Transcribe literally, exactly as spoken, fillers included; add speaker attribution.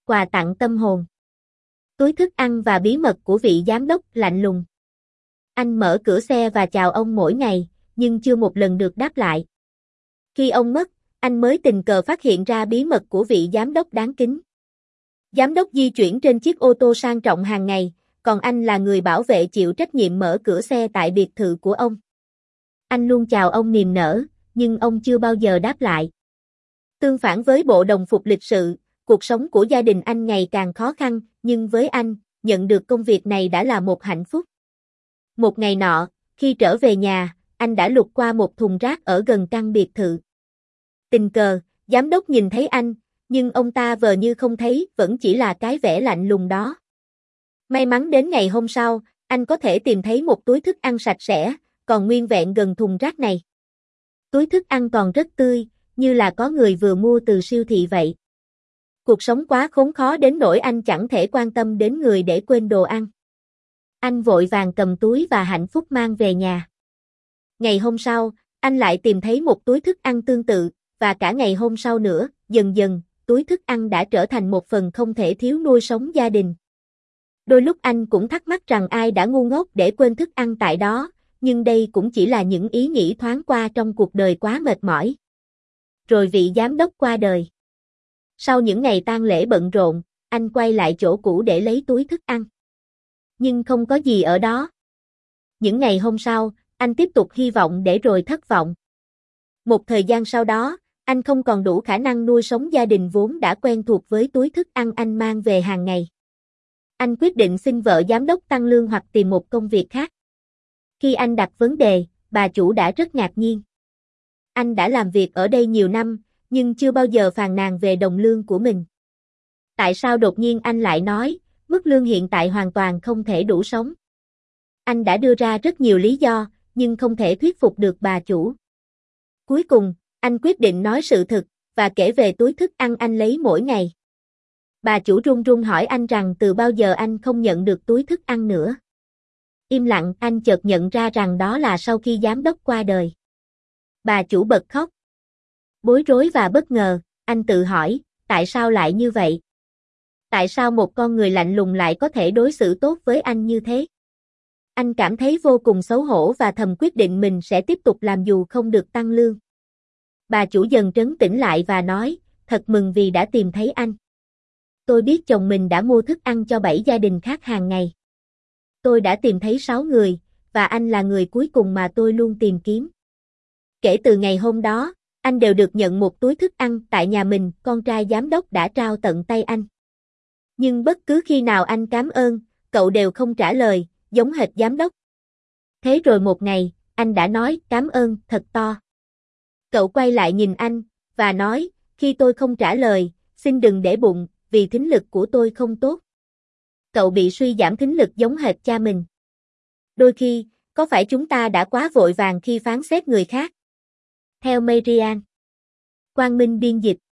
Speaker 1: quà tặng tâm hồn. Túi thức ăn và bí mật của vị giám đốc lạnh lùng. Anh mở cửa xe và chào ông mỗi ngày, nhưng chưa một lần được đáp lại. Khi ông mất, anh mới tình cờ phát hiện ra bí mật của vị giám đốc đáng kính. Giám đốc di chuyển trên chiếc ô tô sang trọng hàng ngày, còn anh là người bảo vệ chịu trách nhiệm mở cửa xe tại biệt thự của ông. Anh luôn chào ông niềm nở, nhưng ông chưa bao giờ đáp lại. Tương phản với bộ đồng phục lịch sự, cuộc sống của gia đình anh ngày càng khó khăn, nhưng với anh, nhận được công việc này đã là một hạnh phúc. Một ngày nọ, khi trở về nhà, anh đã lục qua một thùng rác ở gần căn biệt thự. Tình cờ, giám đốc nhìn thấy anh, nhưng ông ta vờ như không thấy, vẫn chỉ là cái vẻ lạnh lùng đó. May mắn đến ngày hôm sau, anh có thể tìm thấy một túi thức ăn sạch sẽ, còn nguyên vẹn gần thùng rác này. Túi thức ăn còn rất tươi, như là có người vừa mua từ siêu thị vậy. Cuộc sống quá khốn khó đến nỗi anh chẳng thể quan tâm đến người để quên đồ ăn. Anh vội vàng cầm túi và hạnh phúc mang về nhà. Ngày hôm sau, anh lại tìm thấy một túi thức ăn tương tự, và cả ngày hôm sau nữa, dần dần, túi thức ăn đã trở thành một phần không thể thiếu nuôi sống gia đình. Đôi lúc anh cũng thắc mắc rằng ai đã ngu ngốc để quên thức ăn tại đó, nhưng đây cũng chỉ là những ý nghĩ thoáng qua trong cuộc đời quá mệt mỏi. Rồi vị giám đốc qua đời. Sau những ngày tang lễ bận rộn, anh quay lại chỗ cũ để lấy túi thức ăn. Nhưng không có gì ở đó. Những ngày hôm sau, anh tiếp tục hy vọng để rồi thất vọng. Một thời gian sau đó, anh không còn đủ khả năng nuôi sống gia đình vốn đã quen thuộc với túi thức ăn anh mang về hàng ngày. Anh quyết định xin vợ giám đốc tăng lương hoặc tìm một công việc khác. Khi anh đặt vấn đề, bà chủ đã rất ngạc nhiên. Anh đã làm việc ở đây nhiều năm, nhưng chưa bao giờ phàn nàn về đồng lương của mình. Tại sao đột nhiên anh lại nói, mức lương hiện tại hoàn toàn không thể đủ sống? Anh đã đưa ra rất nhiều lý do, nhưng không thể thuyết phục được bà chủ. Cuối cùng, anh quyết định nói sự thật, và kể về túi thức ăn anh lấy mỗi ngày. Bà chủ run run hỏi anh rằng từ bao giờ anh không nhận được túi thức ăn nữa. Im lặng, anh chợt nhận ra rằng đó là sau khi giám đốc qua đời. Bà chủ bật khóc. Bối rối và bất ngờ, anh tự hỏi, tại sao lại như vậy? Tại sao một con người lạnh lùng lại có thể đối xử tốt với anh như thế? Anh cảm thấy vô cùng xấu hổ và thầm quyết định mình sẽ tiếp tục làm dù không được tăng lương. Bà chủ dần trấn tĩnh lại và nói, thật mừng vì đã tìm thấy anh. Tôi biết chồng mình đã mua thức ăn cho bảy gia đình khác hàng ngày. Tôi đã tìm thấy sáu người, và anh là người cuối cùng mà tôi luôn tìm kiếm. Kể từ ngày hôm đó, anh đều được nhận một túi thức ăn tại nhà mình, con trai giám đốc đã trao tận tay anh. Nhưng bất cứ khi nào anh cảm ơn, cậu đều không trả lời, giống hệt giám đốc. Thế rồi một ngày, anh đã nói cảm ơn thật to. Cậu quay lại nhìn anh, và nói, khi tôi không trả lời, xin đừng để bụng, vì thính lực của tôi không tốt. Cậu bị suy giảm thính lực giống hệt cha mình. Đôi khi, có phải chúng ta đã quá vội vàng khi phán xét người khác? Theo Marian Quang Minh biên dịch.